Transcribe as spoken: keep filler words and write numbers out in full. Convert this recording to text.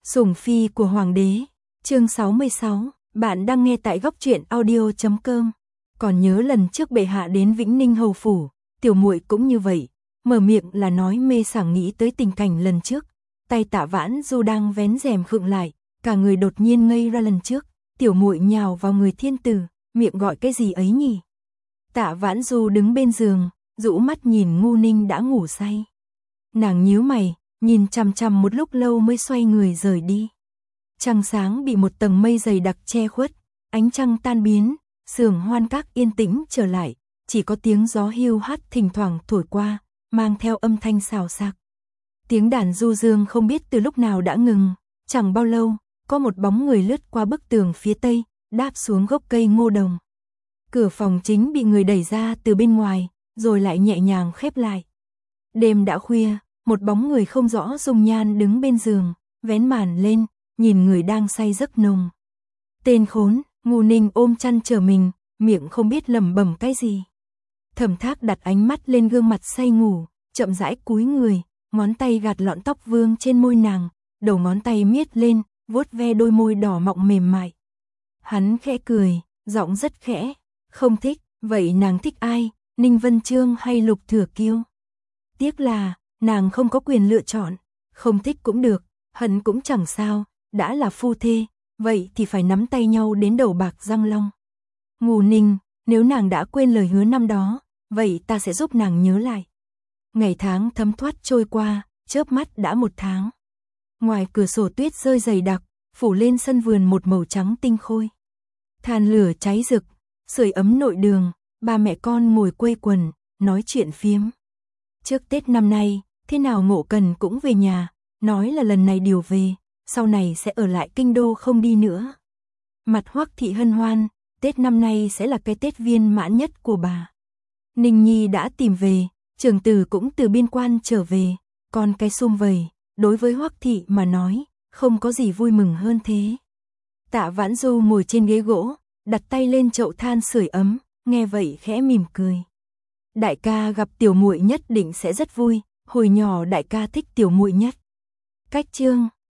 Sủng phi của hoàng đế, chương sáu mươi sáu, bạn đang nghe tại góc truyện audio chấm com. Còn nhớ lần trước bệ hạ đến Vĩnh Ninh hầu phủ, tiểu muội cũng như vậy, mở miệng là nói mê sảng nghĩ tới tình cảnh lần trước. Tay Tạ Vãn Du đang vén rèm khựng lại, cả người đột nhiên ngây ra lần trước, tiểu muội nhào vào người thiên tử, miệng gọi cái gì ấy nhỉ? Tạ Vãn Du đứng bên giường, rũ mắt nhìn Ngu Ninh đã ngủ say. Nàng nhíu mày, nhìn chằm chằm một lúc lâu mới xoay người rời đi. Trăng sáng bị một tầng mây dày đặc che khuất, ánh trăng tan biến, sưởng hoan các yên tĩnh trở lại, chỉ có tiếng gió hiu hắt thỉnh thoảng thổi qua, mang theo âm thanh xào xạc. Tiếng đàn du dương không biết từ lúc nào đã ngừng, chẳng bao lâu, có một bóng người lướt qua bức tường phía tây, đáp xuống gốc cây ngô đồng. Cửa phòng chính bị người đẩy ra từ bên ngoài, rồi lại nhẹ nhàng khép lại. Đêm đã khuya, một bóng người không rõ dung nhan đứng bên giường, vén màn lên, nhìn người đang say giấc nồng. Tên khốn, Ngu Ninh ôm chăn chờ mình, miệng không biết lẩm bẩm cái gì. Thẩm Thác đặt ánh mắt lên gương mặt say ngủ, chậm rãi cúi người, ngón tay gạt lọn tóc vương trên môi nàng, đầu ngón tay miết lên, vuốt ve đôi môi đỏ mọng mềm mại. Hắn khẽ cười, giọng rất khẽ, không thích, vậy nàng thích ai, Ninh Vân Chương hay Lục Thừa Kiêu? Tiếc là, nàng không có quyền lựa chọn, không thích cũng được, hận cũng chẳng sao, đã là phu thê, vậy thì phải nắm tay nhau đến đầu bạc răng long. Ngu Ninh, nếu nàng đã quên lời hứa năm đó, vậy ta sẽ giúp nàng nhớ lại. Ngày tháng thấm thoát trôi qua, chớp mắt đã một tháng. Ngoài cửa sổ tuyết rơi dày đặc, phủ lên sân vườn một màu trắng tinh khôi. Than lửa cháy rực, sưởi ấm nội đường, ba mẹ con ngồi quây quần, nói chuyện phiếm. Trước Tết năm nay, thế nào Ngộ Cần cũng về nhà, nói là lần này điều về, sau này sẽ ở lại kinh đô không đi nữa. Mặt Hoắc thị hân hoan, Tết năm nay sẽ là cái Tết viên mãn nhất của bà. Ninh Nhi đã tìm về, Trường Tử cũng từ biên quan trở về, còn cái sum vầy, đối với Hoắc thị mà nói, không có gì vui mừng hơn thế. Tạ Vãn Du ngồi trên ghế gỗ, đặt tay lên chậu than sưởi ấm, nghe vậy khẽ mỉm cười. Đại ca gặp tiểu muội nhất định sẽ rất vui, hồi nhỏ đại ca thích tiểu muội nhất. Cách chương